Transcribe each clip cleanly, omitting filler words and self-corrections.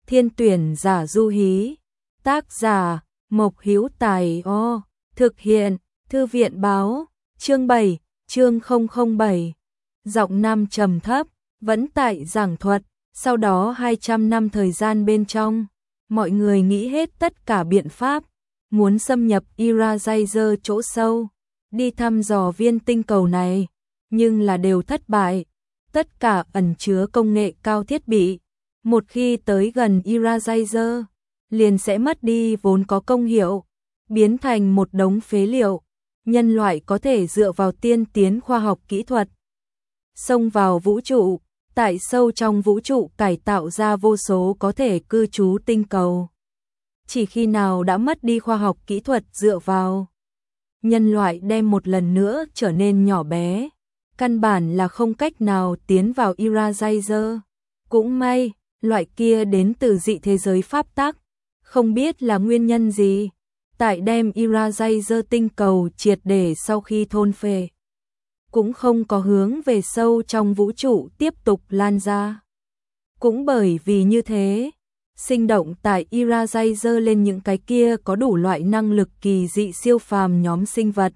Thiên tuyển giả Du Hí. Tác giả Mộc Hữu Tài. Thực hiện Thư viện Báo. Chương 7, chương 007. Giọng nam trầm thấp, vẫn tại giảng thuật. Sau đó 200 năm thời gian bên trong, mọi người nghĩ hết tất cả biện pháp, muốn xâm nhập Irazyr chỗ sâu, đi thăm dò viên tinh cầu này, nhưng là đều thất bại. Tất cả ẩn chứa công nghệ cao thiết bị, một khi tới gần Irazyr, liền sẽ mất đi vốn có công hiệu, biến thành một đống phế liệu. Nhân loại có thể dựa vào tiên tiến khoa học kỹ thuật, xông vào vũ trụ, tại sâu trong vũ trụ cải tạo ra vô số có thể cư trú tinh cầu. Chỉ khi nào đã mất đi khoa học kỹ thuật dựa vào, nhân loại đem một lần nữa trở nên nhỏ bé, căn bản là không cách nào tiến vào Irazyr. Cũng may, loại kia đến từ dị thế giới pháp tắc, không biết là nguyên nhân gì, tại đem Irazyr tinh cầu triệt để sau khi thôn phệ, cũng không có hướng về sâu trong vũ trụ tiếp tục lan ra. Cũng bởi vì như thế, sinh động tại Irazyr lên những cái kia có đủ loại năng lực kỳ dị siêu phàm nhóm sinh vật,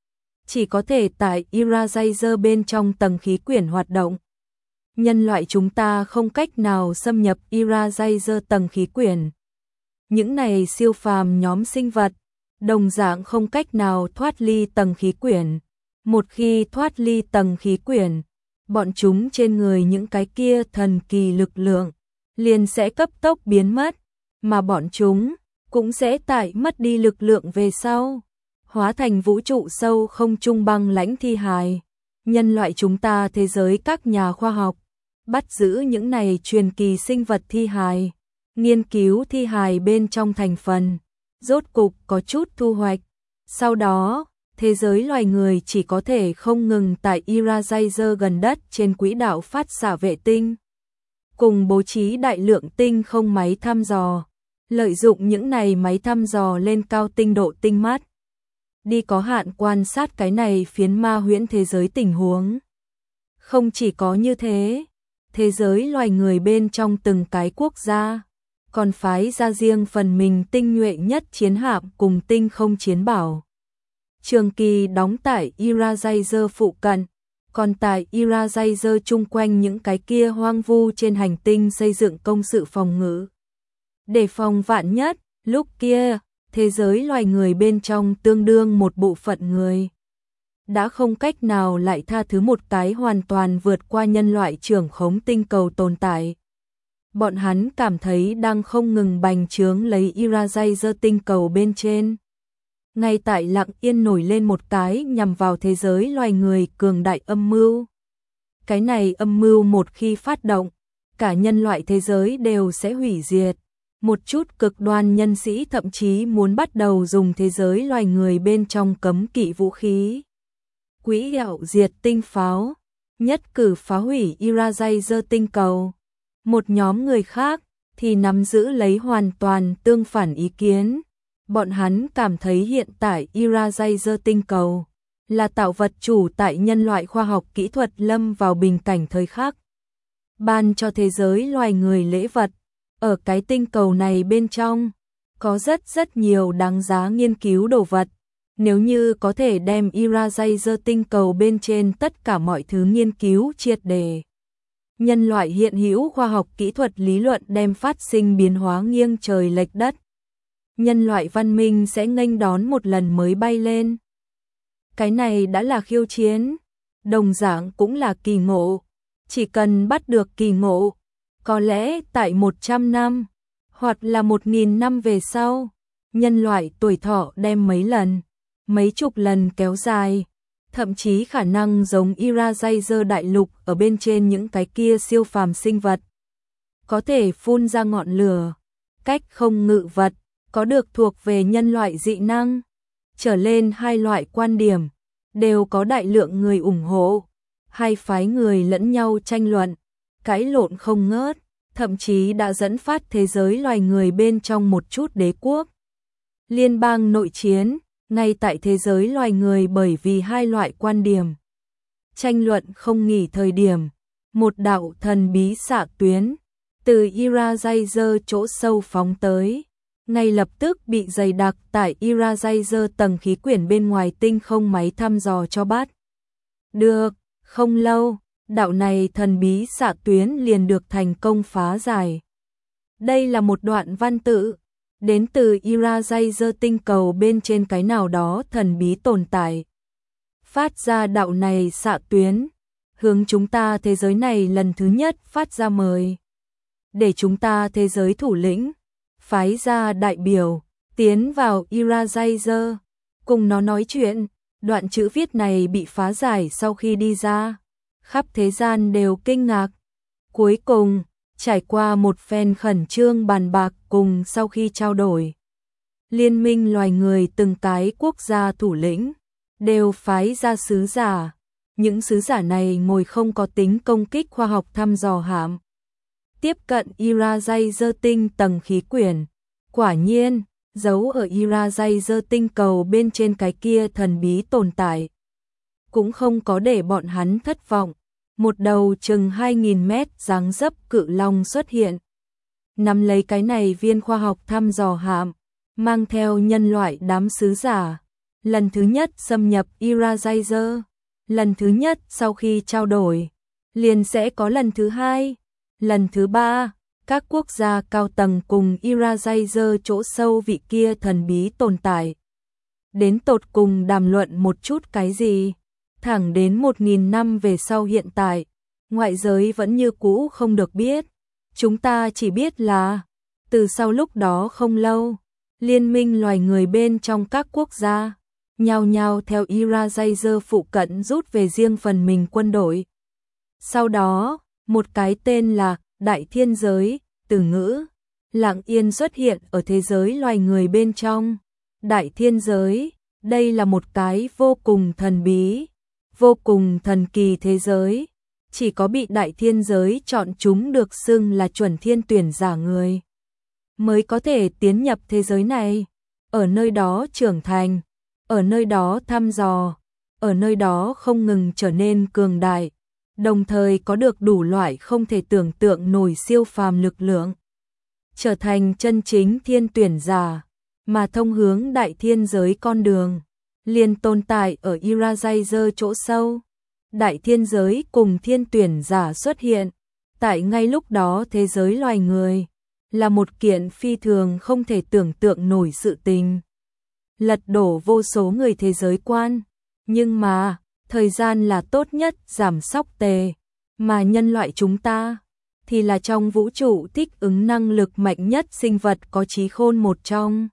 chỉ có thể tại Irazyr bên trong tầng khí quyển hoạt động. Nhân loại chúng ta không cách nào xâm nhập Irazyr tầng khí quyển. Những này siêu phàm nhóm sinh vật, đồng dạng không cách nào thoát ly tầng khí quyển. Một khi thoát ly tầng khí quyển, bọn chúng trên người những cái kia thần kỳ lực lượng liền sẽ cấp tốc biến mất, mà bọn chúng cũng sẽ tại mất đi lực lượng về sau, hóa thành vũ trụ sâu không trung băng lãnh thi hài. Nhân loại chúng ta, thế giới các nhà khoa học, bắt giữ những này truyền kỳ sinh vật thi hài, nghiên cứu thi hài bên trong thành phần, rốt cục có chút thu hoạch. Sau đó, thế giới loài người chỉ có thể không ngừng tại Irazyr gần đất trên quỹ đạo phát xạ vệ tinh, cùng bố trí đại lượng tinh không máy thăm dò, lợi dụng những này máy thăm dò lên cao tinh độ tinh mắt, đi có hạn quan sát cái này phiến ma huyễn thế giới tình huống. Không chỉ có như thế, thế giới loài người bên trong từng cái quốc gia, còn phái ra riêng phần mình tinh nhuệ nhất chiến hạm cùng tinh không chiến bảo, trường kỳ đóng tại Irazyr phụ cận, còn tại Irazyr chung quanh những cái kia hoang vu trên hành tinh xây dựng công sự phòng ngự. Để phòng vạn nhất, lúc kia, thế giới loài người bên trong tương đương một bộ phận người đã không cách nào lại tha thứ một cái hoàn toàn vượt qua nhân loại trưởng khống tinh cầu tồn tại. Bọn hắn cảm thấy đang không ngừng bành trướng lấy Irazyr tinh cầu bên trên. Ngay tại lặng yên nổi lên một cái nhằm vào thế giới loài người cường đại âm mưu. Cái này âm mưu một khi phát động, cả nhân loại thế giới đều sẽ hủy diệt. Một chút cực đoan nhân sĩ thậm chí muốn bắt đầu dùng thế giới loài người bên trong cấm kỵ vũ khí, quỹ đạo diệt tinh pháo, nhất cử phá hủy Irazyr tinh cầu. Một nhóm người khác thì nắm giữ lấy hoàn toàn tương phản ý kiến. Bọn hắn cảm thấy hiện tại Irazyr tinh cầu là tạo vật chủ tại nhân loại khoa học kỹ thuật lâm vào bình cảnh thời khắc, ban cho thế giới loài người lễ vật. Ở cái tinh cầu này bên trong, có rất nhiều đáng giá nghiên cứu đồ vật. Nếu như có thể đem Irazyr tinh cầu bên trên tất cả mọi thứ nghiên cứu triệt để, nhân loại hiện hữu khoa học kỹ thuật lý luận đem phát sinh biến hóa nghiêng trời lệch đất. Nhân loại văn minh sẽ nghênh đón một lần mới bay lên. Cái này đã là khiêu chiến, đồng dạng cũng là kỳ ngộ. Chỉ cần bắt được kỳ ngộ, có lẽ tại 100 năm, hoặc là 1000 năm về sau, nhân loại tuổi thọ đem mấy lần, mấy chục lần kéo dài, thậm chí khả năng giống Irazyr đại lục ở bên trên những cái kia siêu phàm sinh vật, có thể phun ra ngọn lửa, cách không ngự vật, có được thuộc về nhân loại dị năng. Trở lên hai loại quan điểm, đều có đại lượng người ủng hộ, hai phái người lẫn nhau tranh luận, cãi lộn không ngớt, thậm chí đã dẫn phát thế giới loài người bên trong một chút đế quốc liên bang nội chiến. Ngay tại thế giới loài người bởi vì hai loại quan điểm tranh luận không nghỉ thời điểm, một đạo thần bí xạ tuyến từ Irasizer chỗ sâu phóng tới, ngay lập tức bị dày đặc tại Irasizer tầng khí quyển bên ngoài tinh không máy thăm dò cho bắt. Được, không lâu, đạo này thần bí xạ tuyến liền được thành công phá giải. Đây là một đoạn văn tự, đến từ Irasizer tinh cầu bên trên cái nào đó thần bí tồn tại. Phát ra đạo này xạ tuyến, hướng chúng ta thế giới này lần thứ nhất phát ra mời. Để chúng ta thế giới thủ lĩnh, phái ra đại biểu, tiến vào Irasizer, cùng nó nói chuyện. Đoạn chữ viết này bị phá giải sau khi đi ra, khắp thế gian đều kinh ngạc. Cuối cùng, trải qua một phen khẩn trương bàn bạc cùng sau khi trao đổi, Liên minh loài người từng cái quốc gia thủ lĩnh đều phái ra sứ giả. Những sứ giả này ngồi không có tính công kích khoa học thăm dò hạm, tiếp cận Irasizer tinh tầng khí quyển. Quả nhiên, giấu ở Irasizer tinh cầu bên trên cái kia thần bí tồn tại cũng không có để bọn hắn thất vọng. Một đầu chừng 2000 mét dáng dấp cự long xuất hiện, nắm lấy cái này viên khoa học thăm dò hạm, mang theo nhân loại đám sứ giả, lần thứ nhất xâm nhập Irasizer. Lần thứ nhất sau khi trao đổi, liền sẽ có lần thứ hai, lần thứ ba. Các quốc gia cao tầng cùng Irasizer chỗ sâu vị kia thần bí tồn tại đến tột cùng đàm luận một chút cái gì. Thẳng đến 1000 năm về sau hiện tại, ngoại giới vẫn như cũ không được biết. Chúng ta chỉ biết là, từ sau lúc đó không lâu, liên minh loài người bên trong các quốc gia nhao nhao theo Irasizer phụ cận rút về riêng phần mình quân đội. Sau đó, một cái tên là Đại Thiên Giới, từ ngữ lặng yên xuất hiện ở thế giới loài người bên trong. Đại Thiên Giới, đây là một cái vô cùng thần bí, vô cùng thần kỳ thế giới. Chỉ có bị Đại Thiên Giới chọn chúng được xưng là chuẩn thiên tuyển giả người mới có thể tiến nhập thế giới này. Ở nơi đó trưởng thành, ở nơi đó thăm dò, ở nơi đó không ngừng trở nên cường đại, đồng thời có được đủ loại không thể tưởng tượng nổi siêu phàm lực lượng, trở thành chân chính thiên tuyển giả. Mà thông hướng Đại Thiên Giới con đường liền tồn tại ở Irasizer chỗ sâu. Đại Thiên Giới cùng thiên tuyển giả xuất hiện tại ngay lúc đó thế giới loài người, là một kiện phi thường không thể tưởng tượng nổi sự tình, lật đổ vô số người thế giới quan. Nhưng mà, thời gian là tốt nhất giảm sóc tề, mà nhân loại chúng ta thì là trong vũ trụ thích ứng năng lực mạnh nhất sinh vật có trí khôn một trong.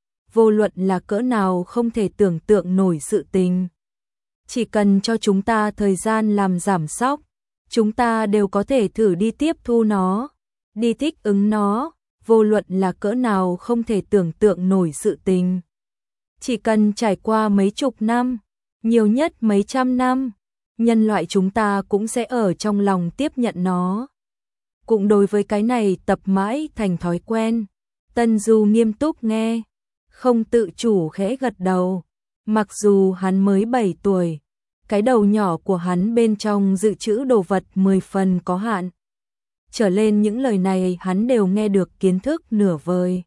Vô luận là cỡ nào không thể tưởng tượng nổi sự tình, chỉ cần cho chúng ta thời gian làm giảm sóc, chúng ta đều có thể thử đi tiếp thu nó, đi thích ứng nó. Vô luận là cỡ nào không thể tưởng tượng nổi sự tình, chỉ cần trải qua mấy chục năm, nhiều nhất mấy trăm năm, nhân loại chúng ta cũng sẽ ở trong lòng tiếp nhận nó. Cũng đối với cái này tập mãi thành thói quen, Tân Du nghiêm túc nghe, không tự chủ khẽ gật đầu. Mặc dù hắn mới 7 tuổi, cái đầu nhỏ của hắn bên trong dự trữ đồ vật 10 phần có hạn. Trở lên những lời này hắn đều nghe được kiến thức nửa vời,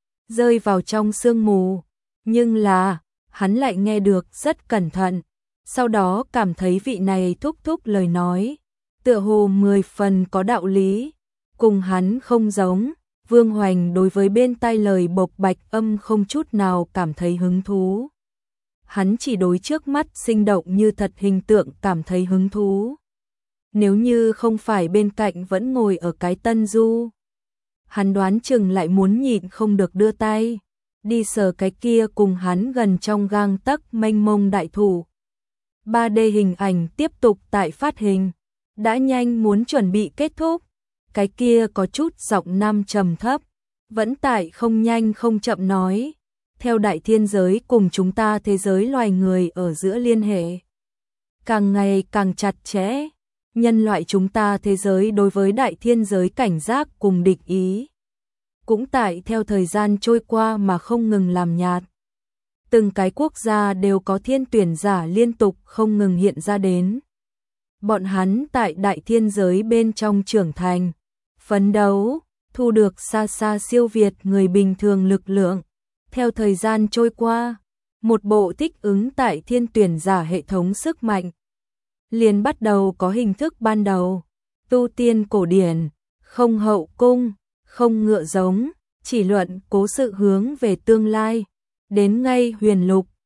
rơi vào trong sương mù. Nhưng là, hắn lại nghe được rất cẩn thận, sau đó cảm thấy vị này thúc thúc lời nói tựa hồ 10 phần có đạo lý, cùng hắn không giống. Vương Hoành đối với bên tai lời bộc bạch âm không chút nào cảm thấy hứng thú. Hắn chỉ đối trước mắt sinh động như thật hình tượng cảm thấy hứng thú. Nếu như không phải bên cạnh vẫn ngồi ở cái Tân Du, hắn đoán chừng lại muốn nhịn không được đưa tay đi sờ cái kia cùng hắn gần trong gang tấc mênh mông đại thủ. 3D hình ảnh tiếp tục tại phát hình, đã nhanh muốn chuẩn bị kết thúc. Cái kia có chút giọng nam trầm thấp, vẫn tại không nhanh không chậm nói, theo Đại Thiên Giới cùng chúng ta thế giới loài người ở giữa liên hệ càng ngày càng chặt chẽ. Nhân loại chúng ta thế giới đối với Đại Thiên Giới cảnh giác cùng địch ý cũng tại theo thời gian trôi qua mà không ngừng làm nhạt. Từng cái quốc gia đều có thiên tuyển giả liên tục không ngừng hiện ra đến. Bọn hắn tại Đại Thiên Giới bên trong trưởng thành, phấn đấu, thu được xa xa siêu việt người bình thường lực lượng. Theo thời gian trôi qua, một bộ thích ứng tại thiên tuyển giả hệ thống sức mạnh liền bắt đầu có hình thức ban đầu, tu tiên cổ điển, không hậu cung, không ngựa giống, chỉ luận cố sự hướng về tương lai, đến ngay huyền lục,